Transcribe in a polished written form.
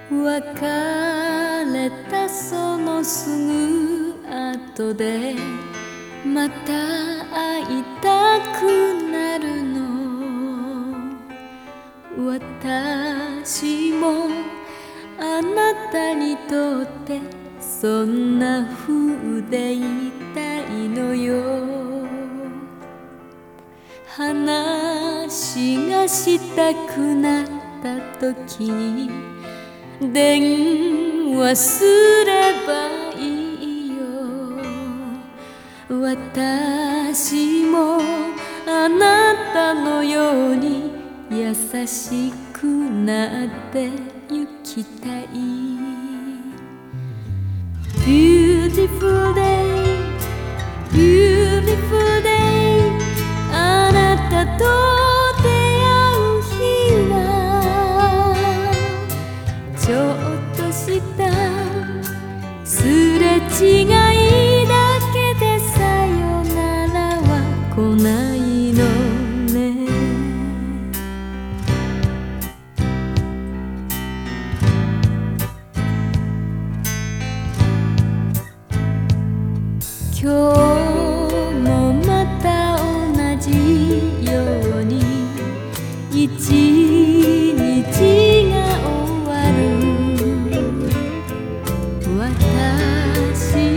別れたそのすぐ後でまた会いたくなるの。私もあなたにとってそんな風でいたいのよ。話がしたくなった時に電話すればいいよ。私もあなたのように優しくなってゆきたい。 Beautiful day, beautiful day、 あなたと出会う日はちょっとしたすれ違いだけでさよならは来ないのね。今日もまた同じように一日が終わる。私